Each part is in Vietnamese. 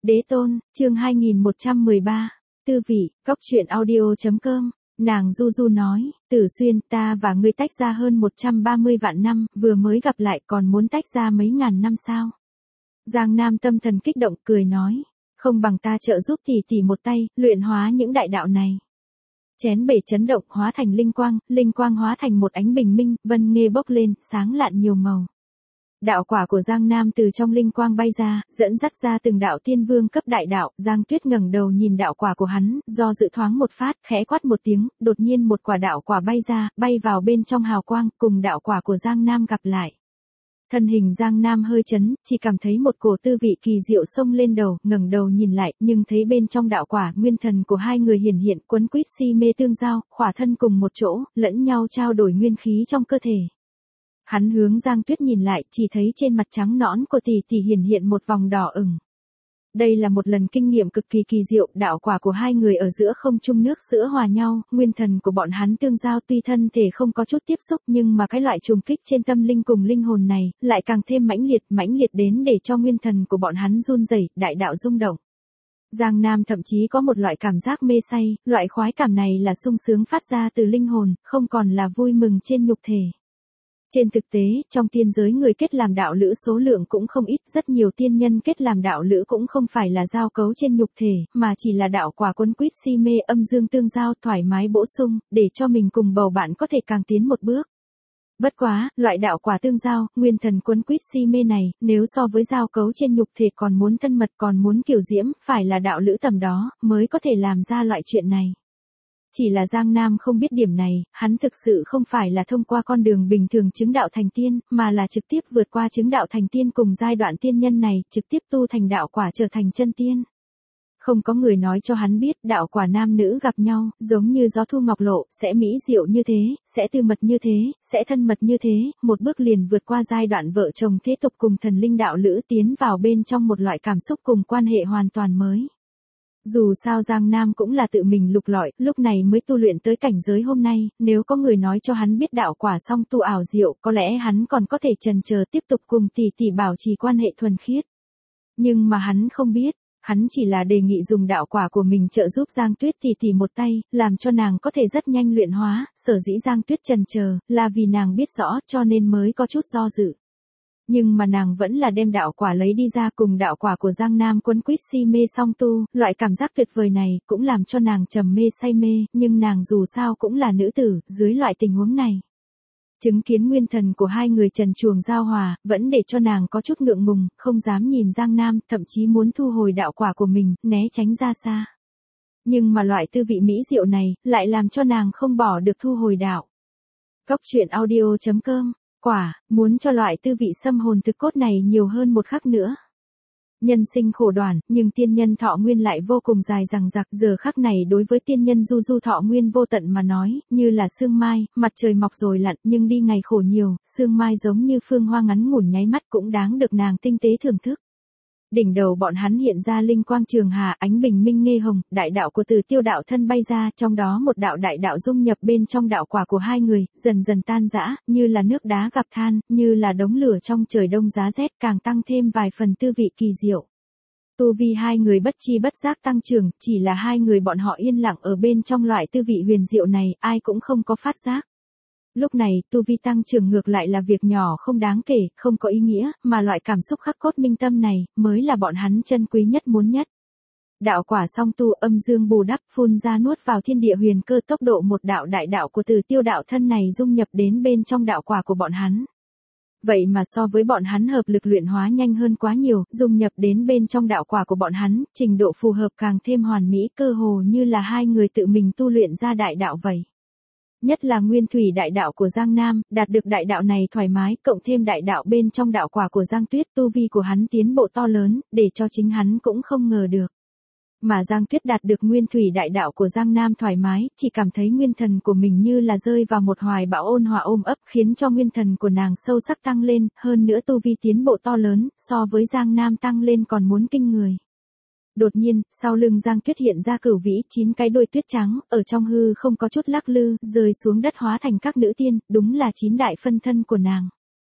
Đế tôn, chương 2113, tư vị, góc truyện audio.com, nàng Du Du nói, Tử Xuyên, ta và ngươi tách ra hơn 130 vạn năm, vừa mới gặp lại còn muốn tách ra mấy ngàn năm sao? Giang Nam tâm thần kích động cười nói, không bằng ta trợ giúp tỷ tỷ một tay, luyện hóa những đại đạo này. Chén bể chấn động hóa thành linh quang hóa thành một ánh bình minh, vân nghê bốc lên, sáng lạn nhiều màu. Đạo quả của Giang Nam từ trong linh quang bay ra, dẫn dắt ra từng đạo tiên vương cấp đại đạo, Giang Tuyết ngẩng đầu nhìn đạo quả của hắn, do dự thoáng một phát, khẽ quát một tiếng, đột nhiên một quả đạo quả bay ra, bay vào bên trong hào quang, cùng đạo quả của Giang Nam gặp lại. Thân hình Giang Nam hơi chấn, chỉ cảm thấy một cổ tư vị kỳ diệu xông lên đầu, ngẩng đầu nhìn lại, nhưng thấy bên trong đạo quả, nguyên thần của hai người hiển hiện quấn quýt si mê tương giao, khỏa thân cùng một chỗ, lẫn nhau trao đổi nguyên khí trong cơ thể. Hắn hướng Giang Tuyết nhìn lại, chỉ thấy trên mặt trắng nõn của tỷ tỷ hiển hiện một vòng đỏ ửng. Đây là một lần kinh nghiệm cực kỳ kỳ diệu, đạo quả của hai người ở giữa không trung nước sữa hòa nhau, nguyên thần của bọn hắn tương giao tuy thân thể không có chút tiếp xúc nhưng mà cái loại trùng kích trên tâm linh cùng linh hồn này, lại càng thêm mãnh liệt đến để cho nguyên thần của bọn hắn run rẩy, đại đạo rung động. Giang Nam thậm chí có một loại cảm giác mê say, loại khoái cảm này là sung sướng phát ra từ linh hồn, không còn là vui mừng trên nhục thể. Trên thực tế, trong tiên giới người kết làm đạo lữ số lượng cũng không ít, rất nhiều tiên nhân kết làm đạo lữ cũng không phải là giao cấu trên nhục thể, mà chỉ là đạo quả quấn quýt si mê âm dương tương giao thoải mái bổ sung, để cho mình cùng bầu bạn có thể càng tiến một bước. Bất quá, loại đạo quả tương giao, nguyên thần quấn quýt si mê này, nếu so với giao cấu trên nhục thể còn muốn thân mật còn muốn kiều diễm, phải là đạo lữ tầm đó, mới có thể làm ra loại chuyện này. Chỉ là Giang Nam không biết điểm này, hắn thực sự không phải là thông qua con đường bình thường chứng đạo thành tiên, mà là trực tiếp vượt qua chứng đạo thành tiên cùng giai đoạn tiên nhân này, trực tiếp tu thành đạo quả trở thành chân tiên. Không có người nói cho hắn biết đạo quả nam nữ gặp nhau, giống như gió thu ngọc lộ, sẽ mỹ diệu như thế, sẽ tư mật như thế, sẽ thân mật như thế, một bước liền vượt qua giai đoạn vợ chồng thế tục cùng thần linh đạo lữ tiến vào bên trong một loại cảm xúc cùng quan hệ hoàn toàn mới. Dù sao Giang Nam cũng là tự mình lục lọi, lúc này mới tu luyện tới cảnh giới hôm nay, nếu có người nói cho hắn biết đạo quả song tu ảo diệu, có lẽ hắn còn có thể chần chờ tiếp tục cùng tỷ tỷ bảo trì quan hệ thuần khiết. Nhưng mà hắn không biết, hắn chỉ là đề nghị dùng đạo quả của mình trợ giúp Giang Tuyết tỷ tỷ một tay, làm cho nàng có thể rất nhanh luyện hóa, sở dĩ Giang Tuyết chần chờ, là vì nàng biết rõ cho nên mới có chút do dự. Nhưng mà nàng vẫn là đem đạo quả lấy đi ra cùng đạo quả của Giang Nam quấn quýt si mê song tu, loại cảm giác tuyệt vời này cũng làm cho nàng trầm mê say mê, nhưng nàng dù sao cũng là nữ tử, dưới loại tình huống này. Chứng kiến nguyên thần của hai người trần truồng giao hòa, vẫn để cho nàng có chút ngượng ngùng, không dám nhìn Giang Nam, thậm chí muốn thu hồi đạo quả của mình, né tránh ra xa. Nhưng mà loại tư vị mỹ diệu này, lại làm cho nàng không bỏ được thu hồi đạo. Góc truyện audio.com, quả, muốn cho loại tư vị xâm hồn thực cốt này nhiều hơn một khắc nữa. Nhân sinh khổ đoản, nhưng tiên nhân thọ nguyên lại vô cùng dài dằng dặc, giờ khắc này đối với tiên nhân Du Du thọ nguyên vô tận mà nói, như là sương mai, mặt trời mọc rồi lặn, nhưng đi ngày khổ nhiều, sương mai giống như phương hoa ngắn ngủn nháy mắt cũng đáng được nàng tinh tế thưởng thức. Đỉnh đầu bọn hắn hiện ra linh quang trường hà, ánh bình minh nghê hồng, đại đạo của Từ Tiêu đạo thân bay ra, trong đó một đạo đại đạo dung nhập bên trong đạo quả của hai người, dần dần tan rã, như là nước đá gặp than, như là đống lửa trong trời đông giá rét, càng tăng thêm vài phần tư vị kỳ diệu. Tu vi hai người bất chi bất giác tăng trưởng, chỉ là hai người bọn họ yên lặng ở bên trong loại tư vị huyền diệu này, ai cũng không có phát giác. Lúc này, tu vi tăng trưởng ngược lại là việc nhỏ không đáng kể, không có ý nghĩa, mà loại cảm xúc khắc cốt minh tâm này, mới là bọn hắn chân quý nhất muốn nhất. Đạo quả song tu âm dương bù đắp phun ra nuốt vào thiên địa huyền cơ tốc độ một đạo đại đạo của Từ Tiêu đạo thân này dung nhập đến bên trong đạo quả của bọn hắn. Vậy mà so với bọn hắn hợp lực luyện hóa nhanh hơn quá nhiều, dung nhập đến bên trong đạo quả của bọn hắn, trình độ phù hợp càng thêm hoàn mỹ, cơ hồ như là hai người tự mình tu luyện ra đại đạo vậy. Nhất là nguyên thủy đại đạo của Giang Nam, đạt được đại đạo này thoải mái, cộng thêm đại đạo bên trong đạo quả của Giang Tuyết, tu vi của hắn tiến bộ to lớn, để cho chính hắn cũng không ngờ được. Mà Giang Tuyết đạt được nguyên thủy đại đạo của Giang Nam thoải mái, chỉ cảm thấy nguyên thần của mình như là rơi vào một hoài bão ôn hòa ôm ấp, khiến cho nguyên thần của nàng sâu sắc tăng lên, hơn nữa tu vi tiến bộ to lớn, so với Giang Nam tăng lên còn muốn kinh người. Đột nhiên, sau lưng Giang Tuyết hiện ra cửu vĩ 9 cái đuôi tuyết trắng, ở trong hư không có chút lắc lư, rơi xuống đất hóa thành các nữ tiên, đúng là 9 đại phân thân của nàng.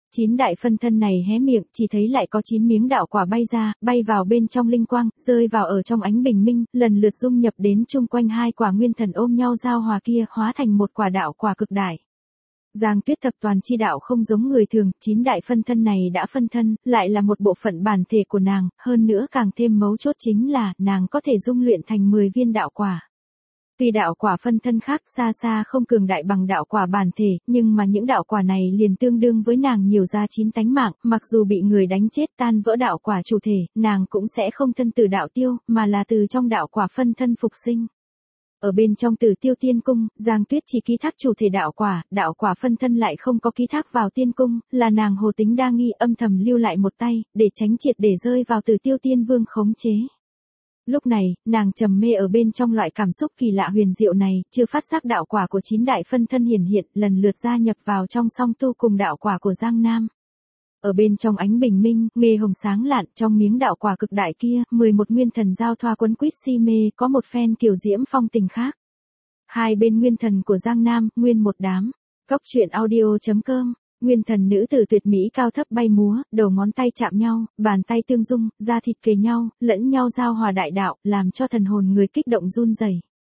9 đại phân thân này hé miệng, chỉ thấy lại có 9 miếng đạo quả bay ra, bay vào bên trong linh quang, rơi vào ở trong ánh bình minh, lần lượt dung nhập đến chung quanh hai quả nguyên thần ôm nhau giao hòa kia, hóa thành một quả đạo quả cực đại. Giang Tuyết thập toàn chi đạo không giống người thường, 9 đại phân thân này đã phân thân, lại là một bộ phận bản thể của nàng, hơn nữa càng thêm mấu chốt chính là, nàng có thể dung luyện thành 10 viên đạo quả. Tuy đạo quả phân thân khác xa xa không cường đại bằng đạo quả bản thể, nhưng mà những đạo quả này liền tương đương với nàng nhiều ra 9 tánh mạng, mặc dù bị người đánh chết tan vỡ đạo quả chủ thể, nàng cũng sẽ không thân từ đạo tiêu, mà là từ trong đạo quả phân thân phục sinh. Ở bên trong Tử Tiêu Tiên Cung, Giang Tuyết chỉ ký thác chủ thể đạo quả phân thân lại không có ký thác vào tiên cung, là nàng hồ tính đa nghi âm thầm lưu lại một tay, để tránh triệt để rơi vào Tử Tiêu Tiên Vương khống chế. Lúc này, nàng trầm mê ở bên trong loại cảm xúc kỳ lạ huyền diệu này, chưa phát giác đạo quả của 9 đại phân thân hiển hiện, lần lượt gia nhập vào trong song tu cùng đạo quả của Giang Nam. Ở bên trong ánh bình minh, nghê hồng sáng lạn, trong miếng đạo quả cực đại kia, 11 nguyên thần giao thoa quấn quýt si mê, có một phen kiều diễm phong tình khác. Hai bên nguyên thần của Giang Nam, nguyên một đám. Góc truyện audio.com. Nguyên thần nữ tử tuyệt mỹ cao thấp bay múa, đầu ngón tay chạm nhau, bàn tay tương dung, da thịt kề nhau, lẫn nhau giao hòa đại đạo, làm cho thần hồn người kích động run rẩy.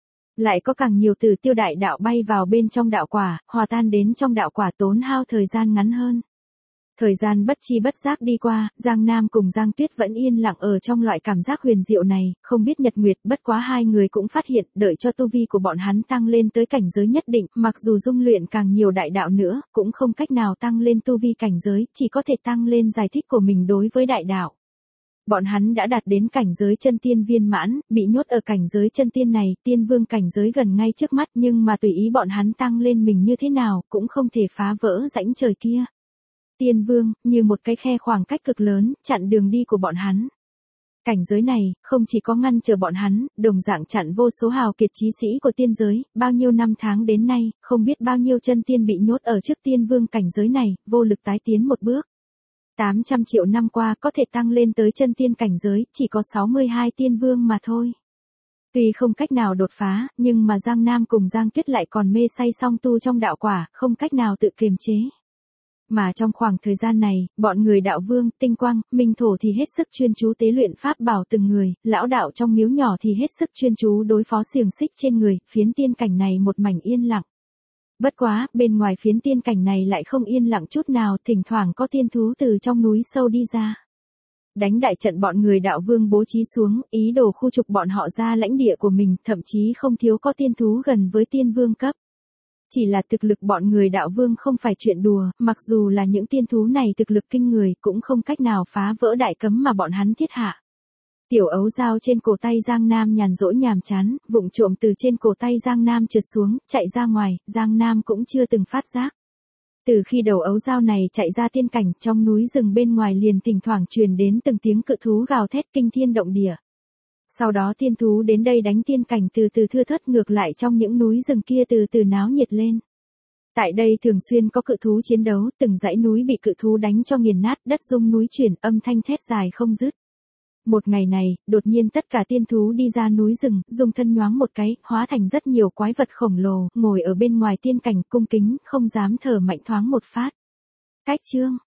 Lại có càng nhiều Tử Tiêu đại đạo bay vào bên trong đạo quả, hòa tan đến trong đạo quả tốn hao thời gian ngắn hơn. Thời gian bất chi bất giác đi qua, Giang Nam cùng Giang Tuyết vẫn yên lặng ở trong loại cảm giác huyền diệu này, không biết nhật nguyệt, bất quá hai người cũng phát hiện, đợi cho tu vi của bọn hắn tăng lên tới cảnh giới nhất định, mặc dù dung luyện càng nhiều đại đạo nữa, cũng không cách nào tăng lên tu vi cảnh giới, chỉ có thể tăng lên giải thích của mình đối với đại đạo. Bọn hắn đã đạt đến cảnh giới chân tiên viên mãn, bị nhốt ở cảnh giới chân tiên này, tiên vương cảnh giới gần ngay trước mắt, nhưng mà tùy ý bọn hắn tăng lên mình như thế nào, cũng không thể phá vỡ rãnh trời kia. Tiên vương, như một cái khe khoảng cách cực lớn, chặn đường đi của bọn hắn. Cảnh giới này, không chỉ có ngăn trở bọn hắn, đồng dạng chặn vô số hào kiệt chí sĩ của tiên giới, bao nhiêu năm tháng đến nay, không biết bao nhiêu chân tiên bị nhốt ở trước tiên vương cảnh giới này, vô lực tái tiến một bước. 800 triệu năm qua có thể tăng lên tới chân tiên cảnh giới, chỉ có 62 tiên vương mà thôi. Tuy không cách nào đột phá, nhưng mà Giang Nam cùng Giang Tuyết lại còn mê say song tu trong đạo quả, không cách nào tự kiềm chế. Mà trong khoảng thời gian này, bọn người đạo vương, tinh quang, minh thổ thì hết sức chuyên chú tế luyện pháp bảo từng người, lão đạo trong miếu nhỏ thì hết sức chuyên chú đối phó xiềng xích trên người, phiến tiên cảnh này một mảnh yên lặng. Bất quá, bên ngoài phiến tiên cảnh này lại không yên lặng chút nào, thỉnh thoảng có tiên thú từ trong núi sâu đi ra. Đánh đại trận bọn người đạo vương bố trí xuống, ý đồ khu trục bọn họ ra lãnh địa của mình, thậm chí không thiếu có tiên thú gần với tiên vương cấp. Chỉ là thực lực bọn người đạo vương không phải chuyện đùa, mặc dù là những tiên thú này thực lực kinh người cũng không cách nào phá vỡ đại cấm mà bọn hắn thiết hạ. Tiểu ấu dao trên cổ tay Giang Nam nhàn rỗi nhàm chán, vụng trộm từ trên cổ tay Giang Nam trượt xuống, chạy ra ngoài, Giang Nam cũng chưa từng phát giác. Từ khi đầu ấu dao này chạy ra tiên cảnh, trong núi rừng bên ngoài liền thỉnh thoảng truyền đến từng tiếng cự thú gào thét kinh thiên động địa. Sau đó tiên thú đến đây đánh tiên cảnh từ từ thưa thớt, ngược lại trong những núi rừng kia từ từ náo nhiệt lên. Tại đây thường xuyên có cự thú chiến đấu, từng dãy núi bị cự thú đánh cho nghiền nát, đất rung núi chuyển, âm thanh thét dài không dứt. Một ngày này, đột nhiên tất cả tiên thú đi ra núi rừng, dùng thân nhoáng một cái, hóa thành rất nhiều quái vật khổng lồ, ngồi ở bên ngoài tiên cảnh cung kính, không dám thở mạnh thoáng một phát. Cách chương